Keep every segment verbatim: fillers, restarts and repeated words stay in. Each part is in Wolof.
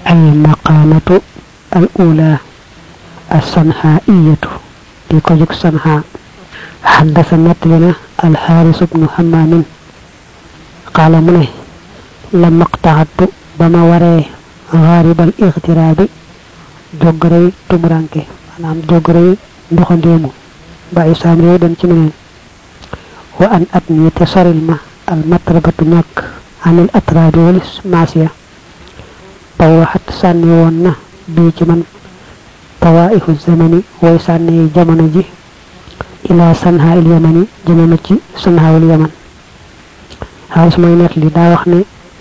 المقامة الأولى الصنهائية لكوجك صنهاء. حدثنا لنا الحارث بن حمام قال منه لما اقتعدت بما وري غارب الاغتراب جوغري تمرانكي manam jogre ndoxandemu baye sam rew dem ci menen wa an atni tasaril ma al matrabatu nak anil atrabi wal masiya tawahat sanni wonna bi ci man tawaifu zamani way sanni jamono ji ila sanha al yamani jamono ci sanha al yaman halis moy net li da wax ne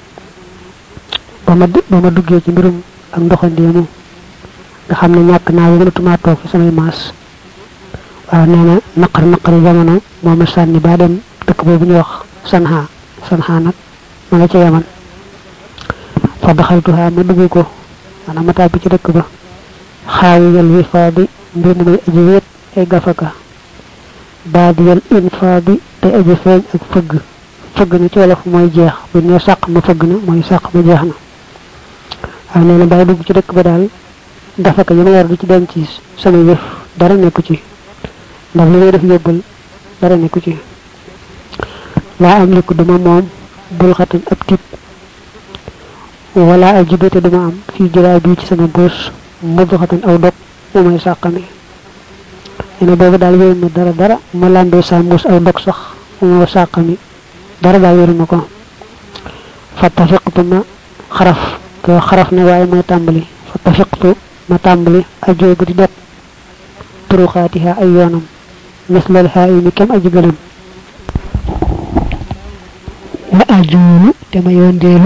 bama bama duggé ci mbirum ak ndoxandemu nga xamne ñak na wënatuma tok fi samay mas wa neena naqar naqar jamono moma sanni ba dem dëkk bobu ñu wax sanha sanha nak ma nga ci yaman fa dakhaltuha ma duggu ko ana mata bi ci dëkk ba xawiyal wifadi mbir mu aji wet ay gafaka badiyal infadi te aji feñ ak feug feug na ci wala fu moy jeex bu ne sax ma feug na moy sax ma jeex na ay neena bay dugg ci dëkk ba dal dafa ko yama war du ci dem ci sama yef dara nekku ci ndax li def yobul dara nekku ci la am liku duma mom bul xatan ab tip wala ajibete duma am fi jira bi ci sama gos mu do xatan aw dok mo may saxami ina bobu dal yoy ma dara dara ma lambe sa mus aw dok sax mo saxami dara da yoru nako fatafiqtu ma kharaf ko kharaf ne way moy tambali fatafiqtu ma tambali ajobu di dok turuxatiha ay yonam misal al haimi kam ajibalam wa ajulu tama yondelu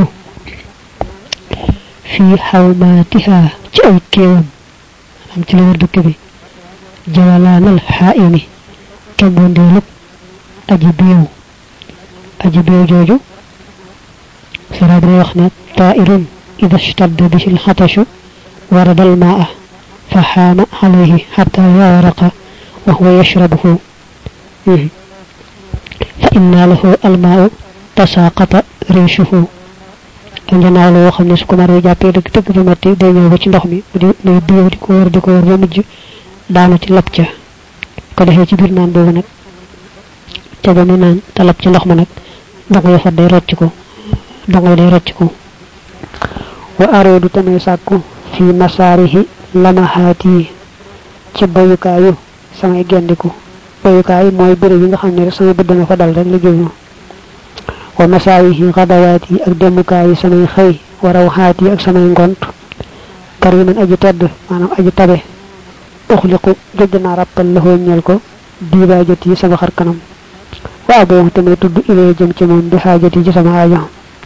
fi hawmatiha ci ay kewam am ci lawar dëkk bi jawalanal haimi kam yondelu ajibew ajibew joju sarabri wax ne ta'irun idha ishtadda bihi al hatashu ورد الماء فحام عليه حتى يغرق وهو يشربه فإن له الماء تساقط ريشه عندنا لو خمني سكو مارو جابي دك دك bu metti day ñew ba ci ndox mi di lay biyo di ko wër di ko wër ba mujj daana ci lab ca ko defé ci bir naan bobu nak te ba mi naan ta lab ci ndox ma nak ndox yo fa day rocc ko ndox day rocc ko wa aradu tamay sakku fi masarihi lamahati ci bayukaayu samay gendiku bayukaay moy bëre yi nga xamne rek sama bëdd na fa dal rek la jëmu wa masarihi ghadawati ak demukaay samay xey wa rawhati ak samay ngont kariman aji tedd manam aji tabe ukhliqu jëjna rappal la ho ñel ko diba joti sama xar kanam wa abo tamay tuddu ilé jëm ci mom di hajati ci sama aajo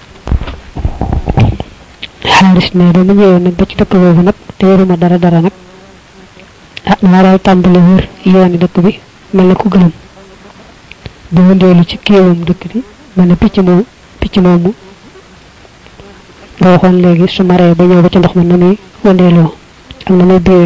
haris ne dama ñëw nak ba ci dëkk bobu nak téeruma dara dara nak ah naray tambali wër yooni dëkk bi melni ku gënam bu ndelu ci kéewum dëkk bi melni picc mo picc momu do xon légui su maré ba ñëw ba ci ndox ma namuy wëndelo ak namuy biwé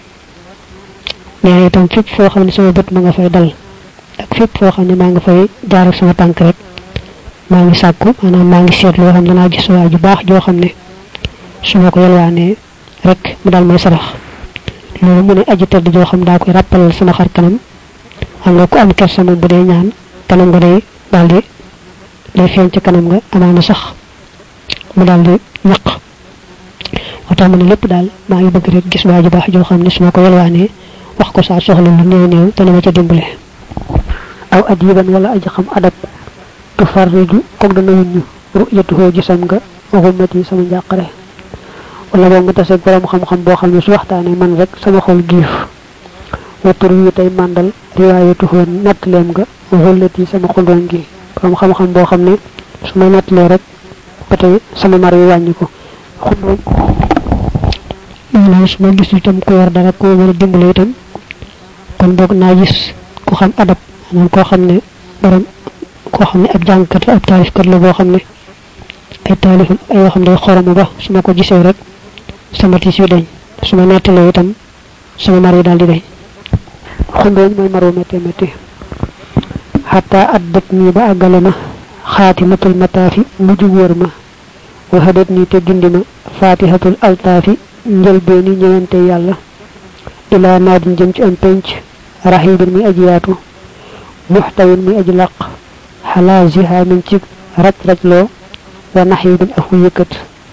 ñay tam fépp fo xamni sama bëtt ma nga fay dal ak fépp fo xamni ma nga fay jaar ak sama tank rek ma ngi sakku manam ma ngi sét lo xam dana gis waaju baax jo xamne suma ko yalwaane rek mu dal may sarax lolu mu ne aji tedd jo xam da koy rappal sama xar kanam am nga ko am kersa mo bu dee ñaan kanam nga day daldi day feñ ci kanam nga amana sax mu daldi ñak wata mu ne lepp dal ma ngi bëgg rek gis waaju baax jo xam ne suma ko yalwaane wax ko sa soxla lu neew neew te na ma ca dimbulé aw adiban wala aji xam adab tu farriju ko dana ñu ru'yatuhu gisam nga waxumati sama njaqare wala bo mu tassé borom xam xam bo xamni su waxtane man rek sama xol giif watur wi tay mandal riwayatu ho natlem nga holati sama xol rongi borom xam xam bo xamni suma natlé rek patay sama mar yu wañi ko xol ñu suma gisul tam ko war dara ko wara dimbalé tam kon bok na gis ko xam adab man ko xamne borom ko xamne ab jankat ab tarif kat la bo xamne ay talifum ay waxam day xoram ba suma ko gisé rek sama tissu dañ suma natalé itam sama mari dal di dañ xundoñ moy maro metti metti hatta addat ni ba agalena khatimatul matafi muju worma wa hadatni te gindima fatihatul altaafi njëlbeeni ñëwante yàlla ila naadin jëm ci am penc rahibin mi aji yaatu muxtawin mi aji laq xalaa zihaamin ci raj rajloo wa naxibin aku yëkkat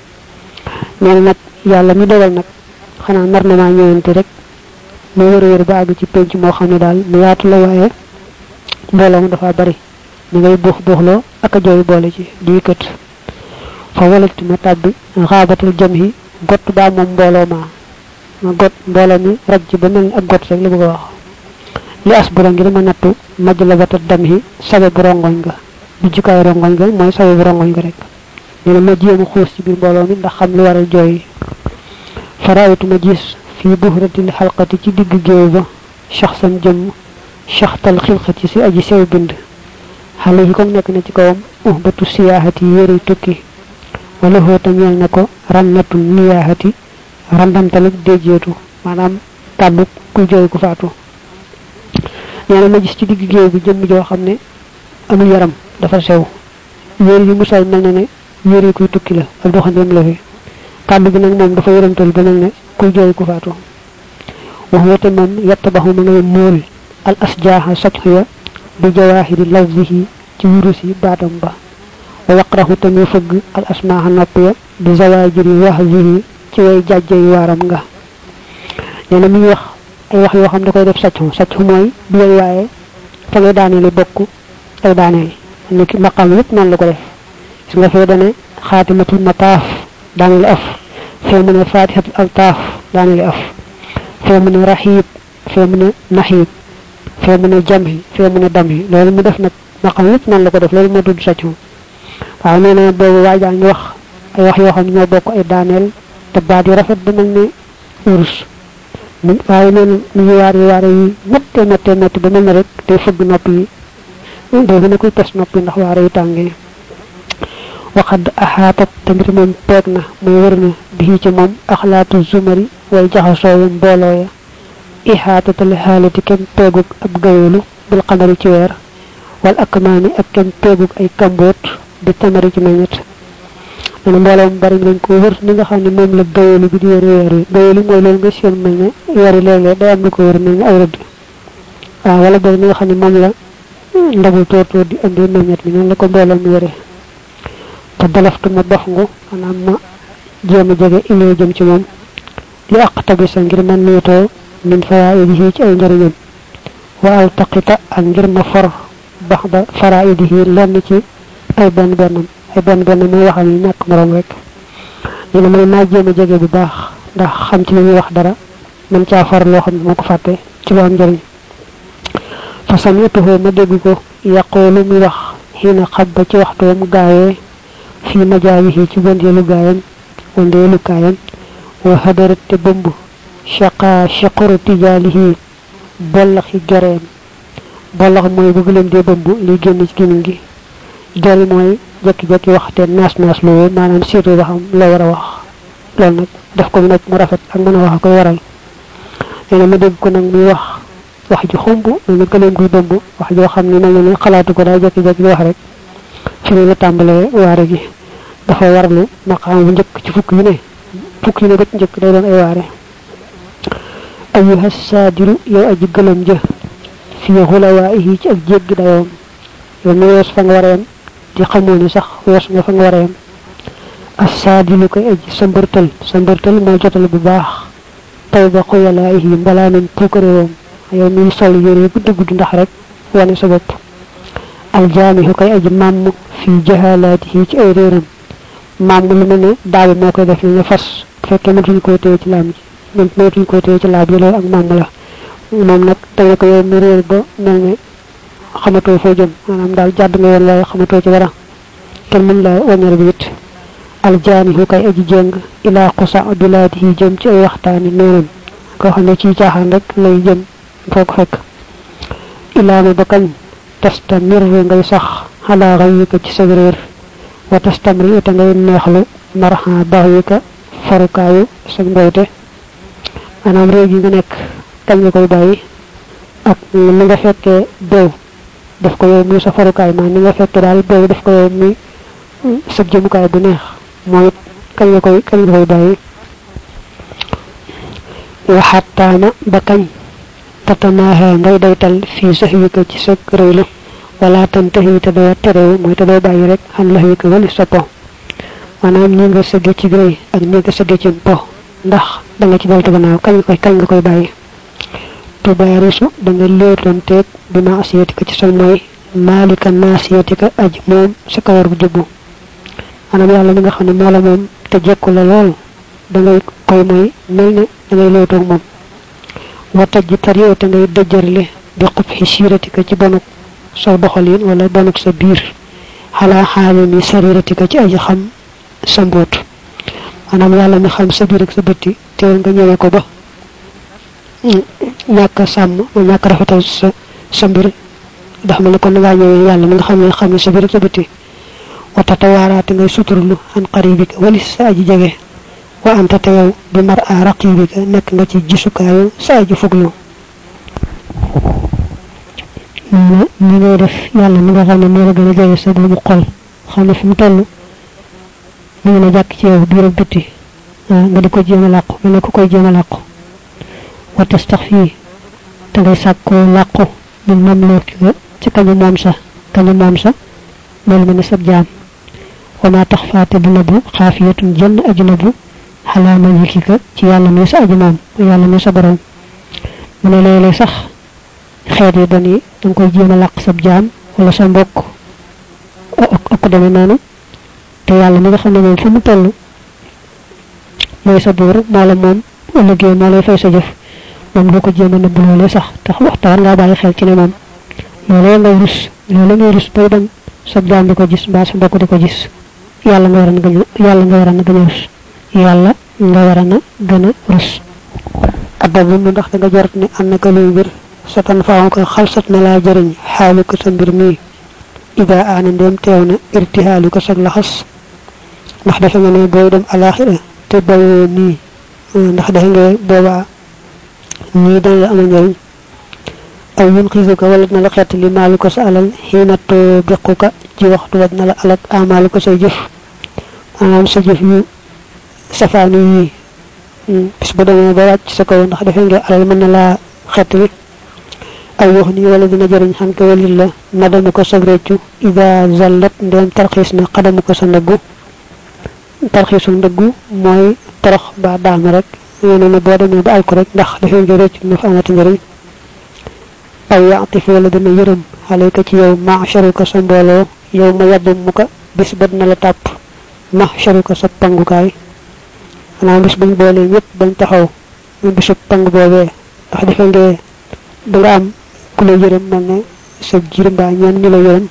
nee na nag yàlla mi dogal nag xanaa nar na maa ñëwante rek mu wër wër ba àgg ci penc moo xam ne daal mu yaatu la waaye mbooloo mu dafa bari ñu ngay buux buuxloo ak a jooy boole ci di yëkkat fa walatu ma tàbbi xaabatal jam yi gott baa moom mbooloo ma ma got mbooloo mi raj ci ba mel ni ak got rek la bëgg a wax li asbura ngir ma nattu maj la bata dam yi sabe bu rongoñ nga bi jukaay rongoñ nga mooy sabe bu rongoñ nga rek nee na ma jéem a xuus ci biir mbooloo mi ndax xam lu waral jooy faraayitu ma gis fii buhratil xalqati ci digg géew ba shaxsan jëmm shaxtal xilqati si aji sew bind xale yi comme nekk na ci kawam uhbatu siyaahati yére tukki wala xóota ñeel na ko rannatu niyaahati randamtaluk déjeetu maanaam tàbbu ku jooy ku faatu nee na ma gis ci digg géew bi jëmm joo xam ne amul yaram dafa sew yére yi mu sol mel na ne yére yi kuy tukki la ak doxandeem la fi kàddu bi nag moom dafa yëramtal ba mel ne kuy jooy ku faatu wax wete moom yettabaxu ma ngay móol al asjaaha sajxu ya bi jawaahiri lafzihi ci wurusi baatam ba wa yaqraxu te muy fëgg al asmaaha nopp ya bi zawaajiri wahzihi ci way jàjjey waaram nga nee na mi ngi wax ay wax yoo xam da koy def sajxu sajxu mooy du way waaye fa ngay daaneeli bokk ay daaneel ni ki maqam yëpp noonu la ko def gis nga fee dane xaatimatul mataaf daaneeli af fee mu ne fatihatul altaaf daaneeli af fee mu ne raxiib fee mu ne naxiib fee mu ne jamhi fee mu ne damhi loolu mu def nag maqam yëpp noonu la ko def loolu moo tudd sajxu waaw nee na boobu waajaa ngi wax ay wax yoo xam ne ñoo bokk ay daaneel te baat yi rafet ba mel ne urus waaye nee na mu ngi waar yi waare yi métte métte métte ba mel ne rek day fëgg nopp yi day gën a koy pes nopp yi ndax waare yi tàngee waxad axaatat tamit moom peeg na mooy wër na bii ci moom axlaatu zumari way jaxasoo ya mbooloo ya ixaatatal xaalati kenn peegug ab gayoolu bil xamari ci weer wal akmaani ak kenn peegug ay kamboot bi tamari ci meññet nee na mbooloo mu bari mi dañ ko wër ni nga xam ne moom la gayoolu bi di wër weer yi gayoolu mooy loolu nga seen mel ne weer yi léeg-léeg day am lu ko wër mel ne ay rëdd waaw wala boog ni nga xam ne moom la ndabul tóor tóor di indi meññet mi noonu la ko mbooloo mi wëree te dalaftu ma dox ngu maanaam ma jéem a jege illee jëm ci moom li aqtabisa ngir man niitoo min faraidihi ci ay njëriñam wa altaqita ak ngir ma for bax ba faraidihi lenn ci ay benn bennam ay benn benn muy waxal yi ñàkk morom rek ñu ne ma ne naa jéem a jege bu baax ndax xam ci li ñuy wax dara man caa for loo xam ne moo ko fàtte ci lu am njëriñ fa samituhu ma dégg ko yaqoolu muy wax xiina xab ba ci waxtoom gaawee fii majaawihi ci wëndeelu gaayam wëndeelu kaayam wa hadarat te bëmb shaqa shaquru tijaalihi bollaxi gereem bollax mooy bu gëleem dee bëmb liy génn ci gémmiñ gi geri mooy jekki-jekki wax te naas naas loo maanaam seetu ba xam loo war a wax loolu nag def ko nag mu rafet ak mën a wax a koy waral nee na ma dégg ko nag muy wax wax ji xumb mel na gëleem guy bëmb wax joo xam ne mel na ne xalaatu ko daa jekki-jekki wax rek fi la tàmbalee waare gi dafa warlu maqaam bu njëkk ci fukk yu ne fukk yu ne ba ci njëkk day doon ay waare ayyuha saadiru yow aji gëlëm jë fii xulawaayihi ci ak jéggi dayoom yow mi wees fa nga war a yem di xamoo ni sax wees nga fa nga war a yem as saadilu koy aji sa mbërtal sa mbërtal mooy jotal bu baax taw ba xuyalaayihi mbalaanam puukaréwoom yow mi sol yére gudd gudd ndax rek wane sa bopp aljaamihu koy aji màmm fii jahalaatihi ci ay réeram màmm lu mel ne daabi moo koy def ñu fas bu fekkee mënatuñ koy téye ci laam ji même mënatuñ koy téye ci laab yi loolu ak màmm la moom nag tey ko yow mi réer ba mel ne xamatoo foo jëm maanaam daal jàdd nga yoon waaye xamatoo ci dara kenn mën la waññar bi it aljaamihu koy aji jéng ilaa xusa bilaatihi jëm ci ay waxtaani neenam koo xam ne ci caaxaan rek lay jëm foo ko fekk ilaa ma ba kañ tastamir ngay sax xalaa xayyika ci sa réer wa tastamri ite ngay neexlu marxa baxyika farukaayu sa mboyte maanaam réew gi nga nekk kañ nga koy bàyyi ak ni nga fekkee beew def ko yow muy sa farukaay maa ni nga fekkee daal beew def ko yow muy sa jëmukaay bu neex mooy kañ nga koy kañ nga koy bàyyi waxattaana ba kañ tatanaaha ngay daytal fii sahwika ci sa rëylu wala tantahi te doo terewu mooy te doo bàyyi rek xam lahwika wali sa po maanaam ñi nga sëgge ci rëy ak ñi nga sëgge ci po ndax da nga ci deltu gannaaw kañ koy kañ nga koy bàyyi tubaarisu da nga léetonteeg bi maasiyatika ci sa mooy maalika naasiyatika aj moom sa kawar bu jubbu maanaam yàlla mi nga xam ne moo la moom te jekku la lool da ngay koy mooy mel ne da ngay léetoog moom wataj ji tarioo te ngay dëjërle bi xub xi siiratika ci bonuk sa doxalin wala bonuk sa biir xalaa xaalimi sariratika ci aji xam sa mbóot maanaam yàlla mi xam sa biir ak sa bëtti teewul nga ñëwee ko ba ñàkk sàmm ñàkk rafetal sa sa mbir ndax ma ne kon ngaa ñëwee yàlla mi nga xam ne xam ne sa biir ak sa bëtti watata waaraate ngay suturlu an qaribika walis sa aji jege wa anta te yow bi mar a raqibika nekk nga ci gisukaayu sa aji fuglu nee na li ngay def yàlla mi nga xam ne moo la gën a jege sa boobu xol xam ne fi mu toll mu ngi ne jàkk ci yow biir ak bëtti nga di ko jéem a làqu nga ne ko koy jéem a làqu wa tastaxfi te ngay sàkkoo làqu min mamluki nga ci kañu moom sa kañu moom sa loolu mel ne sab jaam wa ma tax faate bu nabu xaafiyatun jënn aju nabu xalaa malikika ci yàlla mi sa aju moom yàlla mi sa borom mu ne léeg-léeg sax xeet yi bon yi danga koy jéem a làq sab jaam wala sa mbokk ak ko demee noonu te yàlla mi nga xam ne moom fu mu toll mooy sa buur moo la moom ëllëgee moo lay fay sa jëf moom doo ko jéem a nëbb loolee sax tax waxtaan ngaa bàyyi xel ci ne moom loolee ngay rus loolee ngay rus bay dem sa jaam di ko gis mbaa sa mbokk di ko gis yàlla nga war a gën a yàlla nga war a gën a rus yàlla nga war a gën a rus addabu mu ndax da nga jort ne am na ko luy mbir sa tan faaw ko xalsat na laa jëriñ xaalu ko sa mbir mii ida aana ndéem teew na irtihaalu ko sag laxas ndax defe nga ne booy dem alaxira te bayoo nii ndax defe nga boobaa nii dana la amal njëriñ aw yun xiisu ko wala dina la xett li maalu ko sa alal xiinatoo bequ ka ci waxtu wa dina la alak amaalu ko say jëf maanaam sa jëf yu safaani yii bis ba demee ba wàcc sa kaw ndax defe nga alal mën na laa xett bi aw wax ni wala dina jëriñ xam ko walil la nadamu ko sag réccu ida zallat ndem tarxiis na xadamu ko sa ndëggu tarxiisu ndëggu mooy torox ba daanu rek yéene ne boo demee ba alko rek ndax defe nga réccu na fa amati njëriñ aw yaatif wala dina yërëm xale ko ci yow mahcharu ko sa mbooloo yow ma yaddum mu ko bis ba dina la tàpp mahcharu ko sa pangukaay xanaa bis buñ boolee ñëpp bañ taxaw ñu bisu pang boobee ndax defe nga danga am ku la yërëm mel ne sa jiir mbaa ñeen ñu la yërëm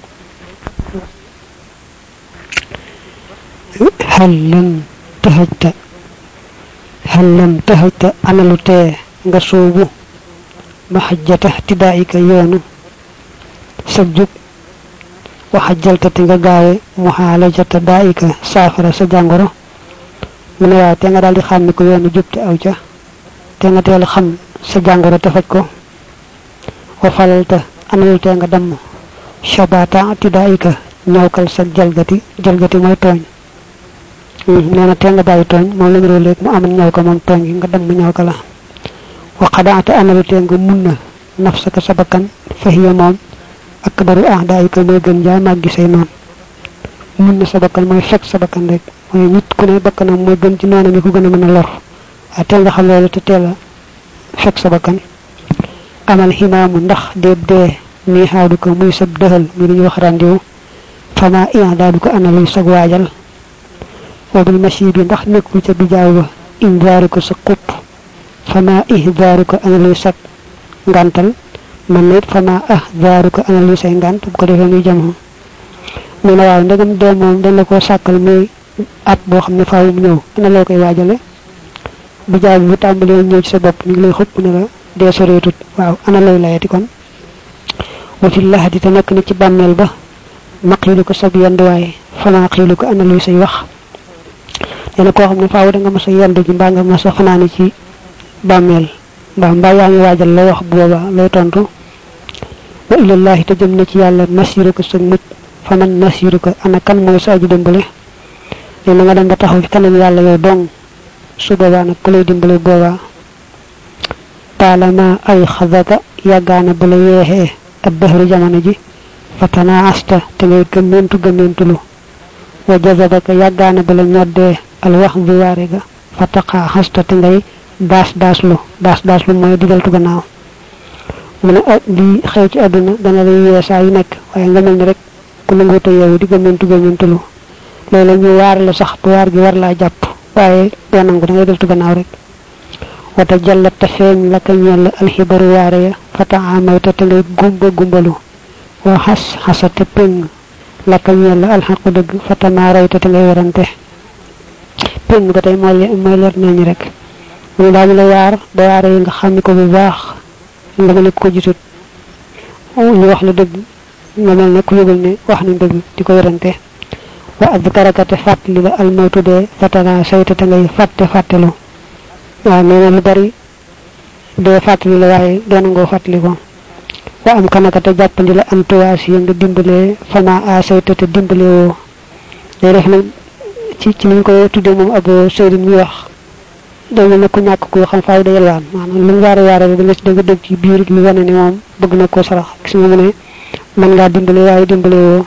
xal lan taxajta xal lan taxajta analu tee nga soobu mahajjata tidaayika yoonu sa jub waxajjalta te nga gaawe muxaalajata daayika saafara sa jàngoro mu ne waaw te nga daal di xam ni ko yoonu jub te aw ca te nga teel xam sa jàngoro te faj ko wa falalta analu te nga damm shabata tidaayika ñawkal sa jalgati jalgati mooy tooñ nee na te nga bàyyi tooñ moom lañu léeg mu amal ñaw ko moom tooñ gi nga damm ñaw ka la wa qadaata analu te nga mun na nafsaka sa bakkan fahiya moom akbaru ahdaayika mooy gën jaa màggi say noon mun na sa bakkan mooy fekk sa bakkan rek mooy nit ku ne bakkanam mooy gën ci noonam yi ko gën a mën a lor waaye teel nga xam loolu te teel a fekk sa bakkan amal ximaamu ndax déeb dee nii xaadu ko muy sab dëxal mi dañuy wax randiwu fama i'daadu ko analuy sag waajal wa bil machi bi ndax nekkul ca bijaaw ba indaaru ko sa xupp fama ihdaaru ko analuy sag ngantal man na it fama ahdaaru ko analuy say ngant bu ko defee muy jamono mu ne waaw ndegam dee moom dañ la koo sàkkal muy at boo xam ne faaw mu ñëw ana loo koy waajale bijaaw bi bu tàmbalee ñëw ci sa bopp ñu ngi lay xupp ne la dee soreetut waaw ana lay layati kon wa fi lahadi te nekk na ci bàmmeel ba maqiilu ko sab yenduwaay fama qiilu ko ana luy say wax nee na koo xam ne faaw da nga mas a yendu ji mbaa nga mas a fanaani ci bàmmeel mbaa mbaa yaa ngi waajal lay wax booba lay tontu wa ilallahi te jëm na ci yàlla nasiru ko sa mucc fa man nasiru ko ana kan mooy sa aju dëmbale ne nga dem ba taxaw ci kanam yàlla yow dong su boobaa nag ku lay dimbale boobaa talama ay xadaka yàggaana bu la yeexee ab dëxru jamono ji fatana asta te ngay gëmmentu gëmmentulu wa jazabaka yàggaana bu la ñoddee al wax bi waare ga fataqa hasta te ngay daas daaslu daas daaslu mooy digaltu gannaaw mu ne li xew ci àdduna dana lay yee saa yu nekk waaye nga mel ni rek ku nanguute yow di gëmmentu gëmmentulu loolu ñu waar la sax bu waar gi war laa jàpp waaye doo nangu da ngay deltu gannaaw rek wata jallat ta feeñ la ka ñeel alxibaru waare ya fata amayta te ngay gumba gumbalu wa xas xasate péng la ka ñeel alxaqu dëgg fata maarayta te ngay warante péng ba tey mooy mooy leer nañu rek mu daañu la waar ba waare yi nga xam ko bu baax nga mel ne ko gisut ñu wax la dëgg nga mel ne ku yëgul ne wax nañ dëgg di ko warante wa adkarakate fàttali la almawtu dee fatana sayta te ngay fàtte fàttelu waaw nee na lu bari dee fàttali la waaye doona ngoo fàttali ko wa am kanakate jàppandi la antuwaas yi nga dimbalee fama a sayta te dimbale woo day def nag ci ci niñ koy tuddee moom ab sëriñ mi wax day mel ne ku ñàkk ko xam faaw da yelwaan maanaam lu mu waare waare da nga ci dégg dégg ci biir lu wane ne moom bëgg na ko sarax gis nga mu ne mën ngaa dimbale waaye dimbale woo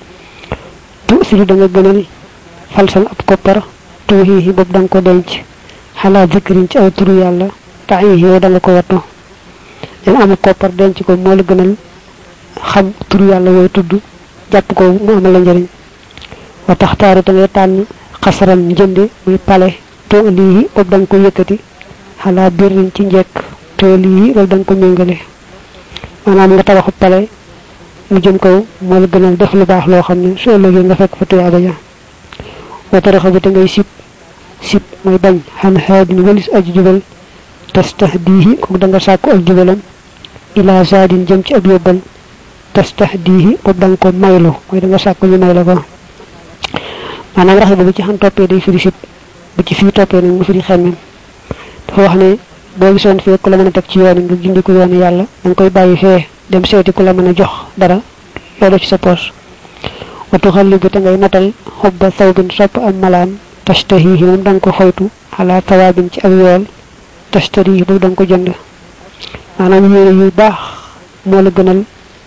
tu silu da nga gënal falsal ab koppar tuuxiixi boobu da nga ko denc xalaa zikrin ci aw turu yàlla taxiixi yow da nga ko wattu dana am koppar denc ko moo la gënal xam turu yàlla wooy tudd jàpp ko mu amal la njëriñ wa taxtaaru da ngay tànn xasaran njënde muy pale to lii boobu da nga ko yëkkati xalaa birrin ci njekk to lii loolu da nga ko méngale maanaam nga tabaxu pale mu jëm kaw moo la gënal def lu baax loo xam ne su ëllëgee nga fekk fa tuyaaba ja wa taraxa bi te ngay sib sib mooy bañ xam haadin walis aji jubal tastahdihi kooku da nga sàkku ak jubalam ila zaadin jëm ci ab yóbbal tastahdihi boobu da nga ko maylu mooy da nga sàkku ñu may la ko maanaam rax boobu ci xam toppee day firi sib bu ci fii toppee nag mu firi xemmem dafa wax ne boo gisoon fii ku la mën a teg ci yoon nga gindi ko yoonu yàlla da nga koy bàyyi fee dem seeti ku la mën a jox dara loolu ci sa poos watu xalli bi te ngay natal xobba sawbin sopp am malaan tashtahihi moom da nga ko xoytu ala tawaabin ci ab yool tashtarihi boobu da nga ko jënd maanaam yére yu baax moo la gënal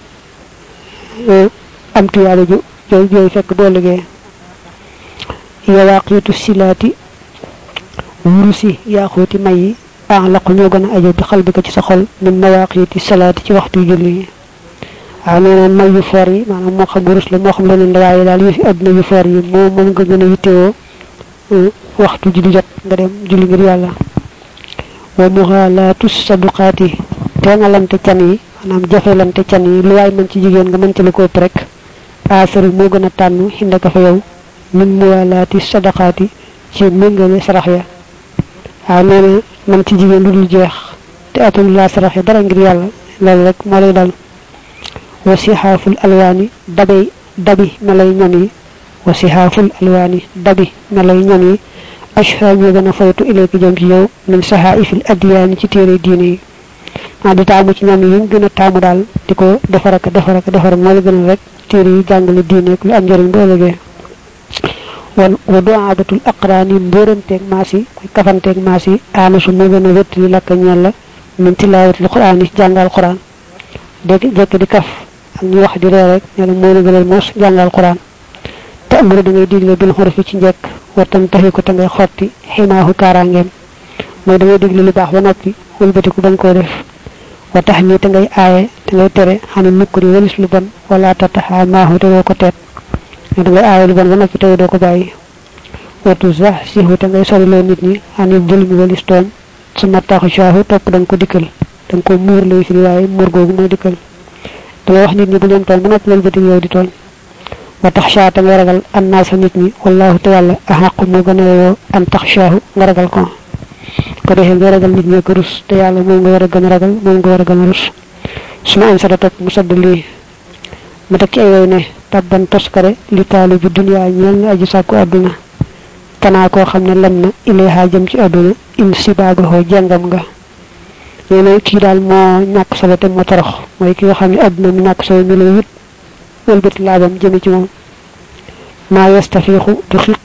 am tuyaaba ju jooy jooy fekk boo liggéey yawaaqiitu silaati wurusi yaaxooti may yi a'laqu ñoo gën a aju bi xal bi ko ci sa xol min mawaaqiiti salaati ci waxtu julli yi waaw nee na may yu foor yi maanaam moo xam wurus la moo xam leneen la waaye daal yëfi àdduna yu foor yi moo moom nga gën a yittewoo waxtu julli jot nga dem julli ngir yàlla wa muxaalaatu saduqaati teengalante can yi maanaam jafelante can yi lu waay mën ci jigéen nga mën ci lu ko ëpp rek aasaru moo gën a tànn xindaka fa yow min muwaalaati sadaqaati ci méngale sarax ya waaw nee na man ci jigéen lu dul jeex te atul laa saraxe dara ngir yàlla loolu rek moo lay dal wa sixaaful alwaani dabay dabi melay ñan yi wa sixaaful alwaani dabi melay ñan yi ashha ñoo gën a faytu ilayki jëm ci yow min sahaifil adiyaani ci téere diine yi ah di taamu ci ñan yi gën a taamu daal di ko defar ak defar ak defar moo la gën a rek téere yi jàngale diine lu am njëriñ bu ëllëgee wan wa du'aabatul aqraani mbóoranteeg maas yi muy kafanteeg maas yi aanasu moo gën a wéttali lakka ñeel la min tilaawatil quraan yi jàngal quraan dégg jekk di kaf ak ñu wax di ree rek ne la moo la gënal moos jàngal quraan te amuru da ngay digle bil xurufi ci njekk wartan taxi ko te ngay xotti ximaahu kaaraangeem mooy da ngay digle lu baax ba noppi wëlbatiku bañ koo def wa tax ñi te ngay aaye te ngay tere xani nukkuri walis lu bon wala tataxa maahu te doo ko teet da ngay aaye lu bon ba noppi te doo ko bàyyi watu sax sihu te ngay soriloo nit ñi xani bulmi walis tooñ suma taxu caahu topp da nga ko dikkal da nga ko muur lay firi waaye muur googu mooy dikkal da ngay wax nit ñi bu leen tooñ ba noppi wëlbatiku yow di tooñ wa taxsha te ngay ragal annaasa nit ñi wallahu te yàlla axaqu moo gën a yoo an taxshaahu nga ragal ko ko defee nga ragal nit ñi ko rus te yàlla moom nga war a gën a ragal moom nga war a gën a rus suma am sa topp mu sadd lii mu teg ci ay way ne tabban toskare li taali bi duniyaa ñeel na aji sàkku àdduna kanaa koo xam ne lem na ilayha jëm ci àdduna in sibaagaxoo jàngam nga nee na kii daal moo ñàkk solo te moo torox mooy ki nga xam ne àdduna mu ñàkk solo mi lay wut wëlbati laabam jëme ci moom maa yastafiixu du xiqi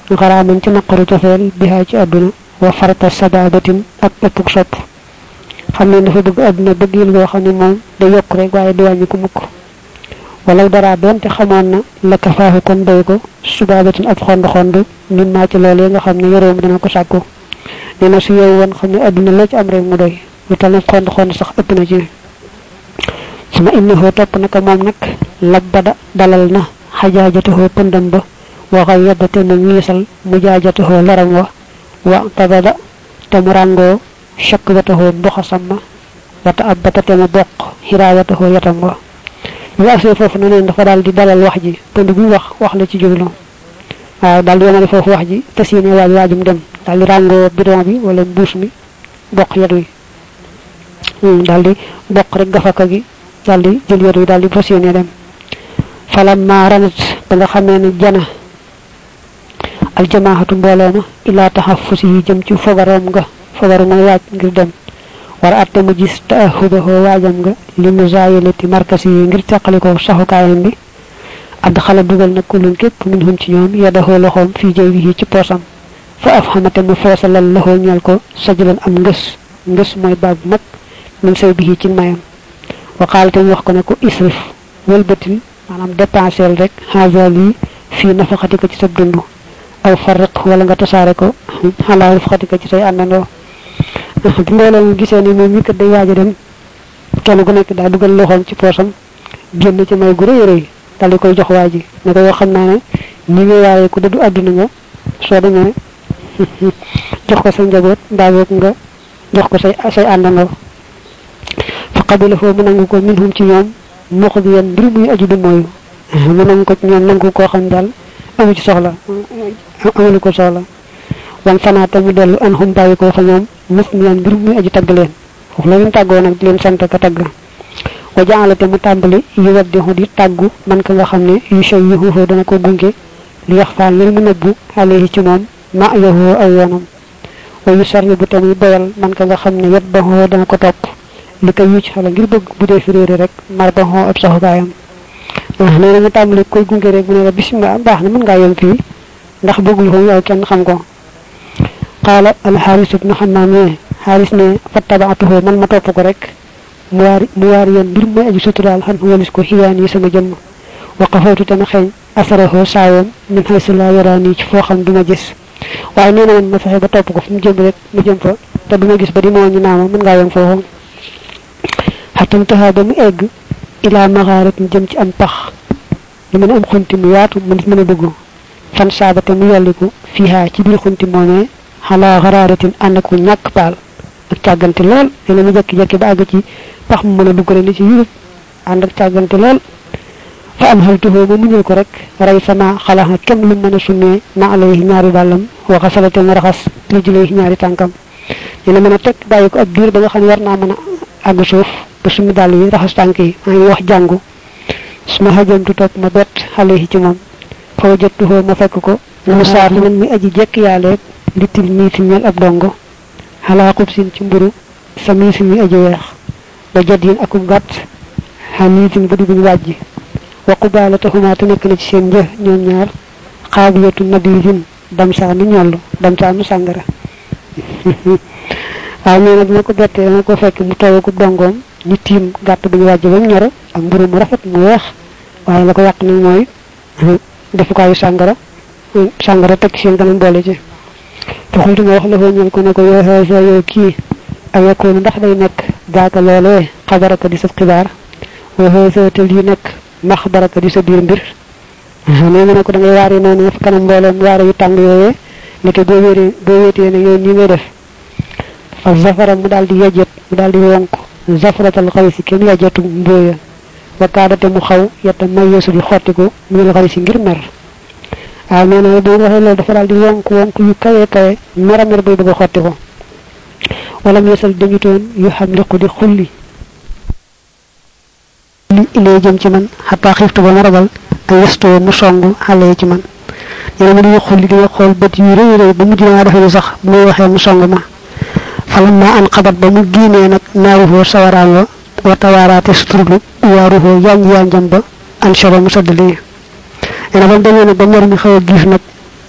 xaraaman ci naqaru cofeel bihaa ci àdduna wa farata sababatin ak ëppuk sopp xam ne dafa bëgg àdduna bëggil goo xam ne moom day yokk rek waaye du wàññi ko mukk wala dara doonte xamoon na la kafaahu kon doy ko subabatin ab xond xond min maa ci loolee nga xam ne yoroom dana ko sàkku nee na su yow woon xam ne àdduna la ci am rek mu doy lu tal xond xond sax ëpp na ci suma innahu topp naka moom nag labbada dalal na xajaajatuhoo pëndam ba waxay yeddate mu ñiisal mu jaajatuhoo laram wa wa tabada te mu ràngoo shakwatuhoo mboxasam ma wata abbata te mu bokk xiraayatuhoo yatam wa ñu agsee foofu na neen dafa daal di dalal wax ji pënd buy wax wax la ci jublu waaw daal di yemale foofu wax ji te siine waaj waajum dem daal di ràngoo bidon bi wala mbuus mi bokk yet wi daal di bokk rek gafaka gi daal di jël yet wi daal di fas yéene dem falamma ranat ba nga xamee ne jana aljamaahatu mbooloo ma ilaa taxafusi yi jëm ci fogaroom nga fogaru ma waaj ngir dem war a atte mu gis taahubahoo waajam nga li mu zaayalati markasi yi ngir teqalikoo saxukaayam bi add xala dugal na kulun képp min hum ci ñoom yadahoo loxoom fii jëy bi ci poosam fa af xamate mu feesalal loxoo ñeel ko sajalan am ngës ngës mooy baab mag min say bi ci mayam wa xaalate mu wax ko ne ko isrif wëlbatil maanaam dépensel rek xaasa lii fii nafaxati ko ci sa dund aw farriq wala nga tasaare ko xalaa rafxati ko ci say àndandoo bi mbooloo mu gisee ne moom mi kat day waaj a dem kenn ku nekk daa dugal loxoom ci poosam génn ci may gu rëy rëy dal di koy jox waa ji ne ko yoo xam naa ne ñi ngi waaye ku dëddu àdduna nga soo demee jox ko sa njaboot mbaa boog nga jox ko say say àndandoo fa qabila foo mu nangu ko minhum ci ñoom muqdiyan mbir muy aju du mooyu mu nangu ko ci ñoom nangu koo xam daal amu ci soxla amulu ko soxla wan fanaata mu dellu an xum bàyyi ko fa ñoom mus ñaan mbir muy aju tagg leen foofu la leen tàggoo nag di leen sant ka tagg wa jaalate mu tàmbali yu waddi di tàggu man ka nga xam ne yu shay yu xuufoo dana ko gunge li yax faa ngir mu nëbbu alayhi ci moom ma yoxoo aw yoonam wa yu sarri bu te muy boyal man ka nga xam ne yet ba xoo dana ko topp li ko yucc xala ngir bëgg bu dee fi réere rek mar ba xoo ab saxukaayam nee na mu tàmbali koy gunge rek bu ne la bismillah baax na mën ngaa yem fii ndax bëggul ko yow kenn xam ko qaala alxaaris ibnu xammaam ne xaaris ne fattabaatuhu man ma topp ko rek mu waari mu waari yéen mbir mooy aju suturaal xan walis ko xiyaan yi sama jëmm waqafootu tama xeeñ asaraho saawoom min xaysu laa yaraani ci foo xam duma gis waaye nee na man ma fexe ba topp ko fu mu jëm rek mu jëm fa te duma gis ba di moo ñu naama mën ngaa yem foofu xatam taxaa ba mu egg ilaa maxaaratin jëm ci am pax lu mën a am xunti mu yaatu mu nit mën a dugg fan saabate mu yolliku fiihaa ci biir xunti moomee xalaa xaraaratin ànd ak ñàkk paal ak càggante lool nee na mu jekki-jekki ba àgg ci pax mu mën a dugg rek ni ci yurub ànd ak càggante lool fa am xaltuhoo ma muñul ko rek rey sama xalaxa kem lu mën a summee na alayhi ñaari dàllam waxa salate mu raxas li jëlee ñaari tànkam nee na mën a teg bàyyi ko ab diir ba nga xam ne war naa mën a àgg suuf ba summi dàll yi raxas tànk yi maa ngi wax jàngu su ma xajantu topp ma bett alayhi ci moom fa wajattuhoo ma fekk ko mu saar nag mi aji jekk yaaleeg li til mii si ñel ab dongo xalaa xub sin ci mburu sami si mi aji weex ba jot yin akum gàtt xaniitin ba di buñ wàjji waqu baala taxumaa te nekk na ci seen një ñoom ñaar xaabiyatu nadirin damsaanu ñollu damsaanu sàngara waaw nee na bi ma ko bettee dama ko fekk mu toog ak dongoom ñu tiim gàtt bu ñu wàjj ba mu ñoro ak mburu mu rafet mu weex waaye la ko yàq nag mooy defukaayu sàngara sàngara teg seen kanam boole ci te xultu nga wax la foo ñël ko ne ko yoo xeesa yow kii ak yakkoonu ndax day nekk daaka loolee xabaraka di sa xibaar woo xeesa te lii nekk max baraka di sa biir mbir nee na ko da ngay waare noonu fa kanam mbooleem waare yu tàng yooyee nekke boo wéeree boo wéetee ne yow nii ngay def fa zafara mu daal di yejjet mu daal di wonk zafratal xawsi kenn yejjetu mbooya wa kaadate mu xaw yetta may yeesu di xottiku minal xawsi ngir mer waaw nee na boo waxee loolu dafa daal di wonk wonk yu kawe kawe mer a mer bay bëgg a xotti ko wala mu yeesal dañu toon yu xam liqu di xulli li ilee jëm ci man xataa xiiftu ba ma ragal ay yestoo mu song xale ci man nee na ma dañu xulli di xool bët yu rëy rëy ba mujj naa defe ni sax bu muy waxee mu song ma falam ma an xabat ba mu génnee nag naaruhoo sawaraan wa wa tawaaraate suturlu waaruhoo yanj yanjam ba an shaba mu saddali nee na ba mu demee nag ba mer mi xaw a giif nag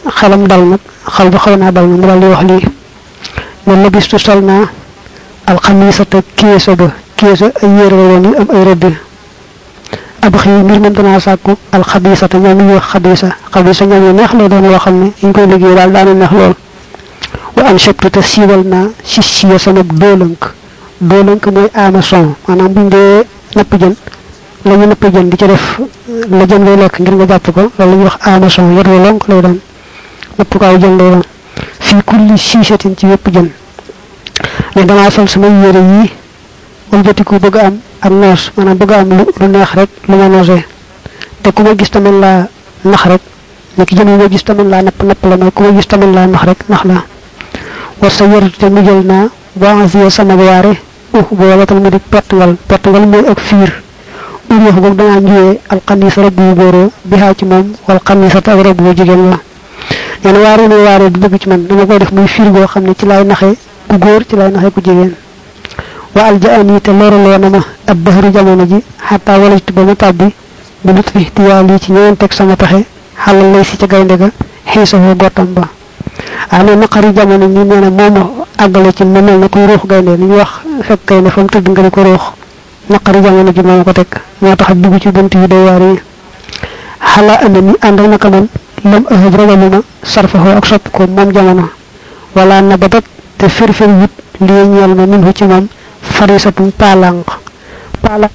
xalam dal nak xal bu xawna dal mu dal di wax li man la bistu solna al khamisata kiyesa ba kiyesa ay yere woni am ay redd abxi mir man dana sakku al khabisata ñam ñu wax khabisa khabisa ñam ñu neex la doon lo xamne ñu koy liggéey dal daana neex lool wa an shaktu tasiwalna shishiya sama dolank dolank moy amason manam buñ dé napp jën lañu napp jën di ci def la jën lay lek ngir nga japp ko loolu ñu wax amason yar lonk lay doon napp ko ay jën lay doon fi kulli shishatin ci yépp jën né dama sol sama yéré yi wal jottiku bëgg am ak noos manam bëgg am lu neex rek lu ma noosé té kuma gis tamit la nax rek nek jëm ñu gis tamit la napp napp la may kuma gis tamit la nax rek nax la wa sayartu mujalna ba'zi sama waré uh bo watal mu di petwal petwal moy ak fiir uri ko dana ñëwé al qamis rabbu goro bi ha ci mom wal qamis ta rabbu jigen la ñen waré ni waré du bëgg ci man dama koy def muy fiir go xamné ci lay naxé ku goor ci lay naxé ku jigen wa aljaani te loralo na ma ab bahru jamono ji hatta walajtu ba mu tabbi bu nut fi tiyali ci ñeen tek sama taxé halal lay ci ci gaynde ga xisa ho gotam ba ana naqari jamono ni neena momo agale ci mënal na ko ruux gaynde ni wax fekk kay ne fam tudd nga ko ruux naqari jamono ji mom ko tek mo tax dugg ci buntu yi day wari hala anani andal naka man lam ahab ragaluma sarfahu ak sop ko mom jamono wala nabadat te firfir wut li ñal ma min ci mom farisatu palang palang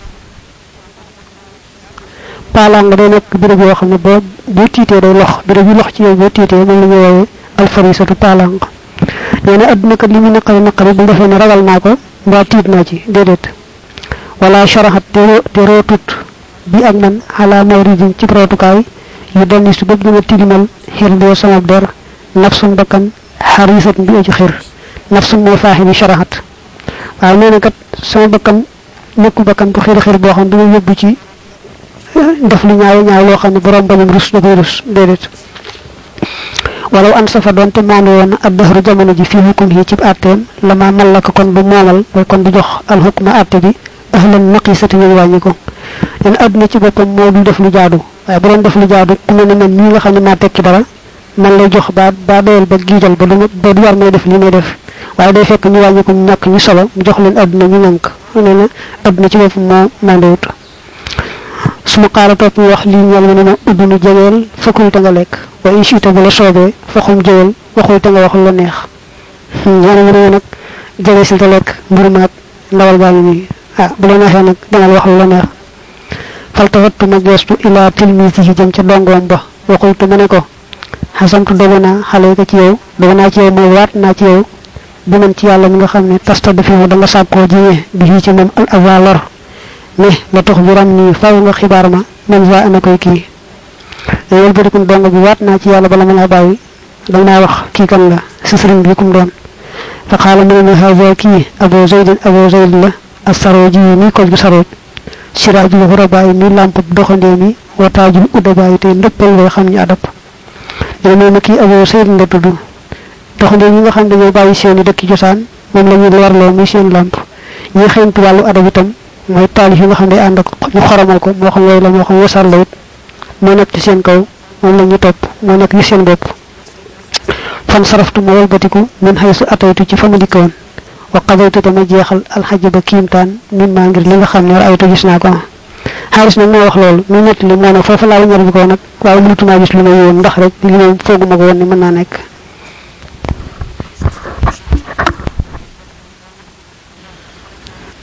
palang day nek birab yo xamne bo bo tité day lox birab yu lox ci yow bo tité mo la ñëwé al farisatu palang neena aduna ka limi nakari nakari bu defé ne ragal nako ba tit na ci dedet wala sharahat te rotut bi ak man ala mawridin ci protokay yu donni su bëgg na tilimal hirdo sama der nafsun bakan harisat bi ci xir nafsun mo fahimi sharahat waaw neena kat sama bakkan nekku bakkan bu xir xir bo xam dama yobbu ci def lu ñaaw ñaaw lo xamne borom bañum rus da koy rus dedet walaw an safa donte manu won ab dahru jamono ji fi hukum hi ci atem lama malaka kon bu momal moy kon du jox al hukma atte bi ahlan naqisati ñu wañi ko en aduna ci bopam mo du def lu jaadu way bu doon def lu jaadu ku ne man ni nga xamne ma tekki dara man lay jox ba ba doyal ba giijal ba du ba du war may def li may def waye day fekk ñu wañi ko ñak ñu solo mu jox leen aduna ñu nank neena aduna ci bopam mo mandewut suma qara top wax li ñal ñu na ubunu jëgel fakul ta nga lek wa inshita bu la sobe faxum jëwel waxul ta nga wax lu neex ñana ñu nak jëlé ci ta lek mburu ndawal ba ni ah bu la neexé nak dangal wax lu neex faltawattu ma gestu ila tilmisihi jëm ci dongom ba waxultu mané ko hasantu dogona xalé ko ci yow dogona ci yow mo wat na ci yow bu man ci yalla mi nga xamné tasta dafi da nga sakko jié bi ci mom al awalor ne la tax bu ram ni faaw nga xibaar ma man za ana koy ki yel bi kum donga bi wat na ci yalla bala ma la bayyi dama wax ki kan la ci serigne bi kum doon fa xala mu ne hawa ki abu zaid abu zaid la as-saroji ni ko bi saroj siraju hurabay ni lamp doxande ni wataju udabay te ndeppal lo xamni adap dama ne ki abu zaid la tuddu doxande ni nga xam dañu bayyi seeni dekk jossan mom lañu warlo mi seen lamp ñi xentu walu adab itam moy talif yi nga xam day and ak ñu xoromal ko mo xam way la mo xam wessal la mo nek ci seen kaw mom lañu top mo nek ci seen bop fan saraftu mo walbatiku min haysu ataytu ci fama dikon wa qadaytu tama jeexal al hajjaba kimtan min ma ngir li nga xam ne aytu gis na ko haris nak mo wax lool ñu net li mo na fofu la ñor bi ko nak waaye mënutuma gis lu ma yoon ndax rek li mom foguma ko won ni mën na nek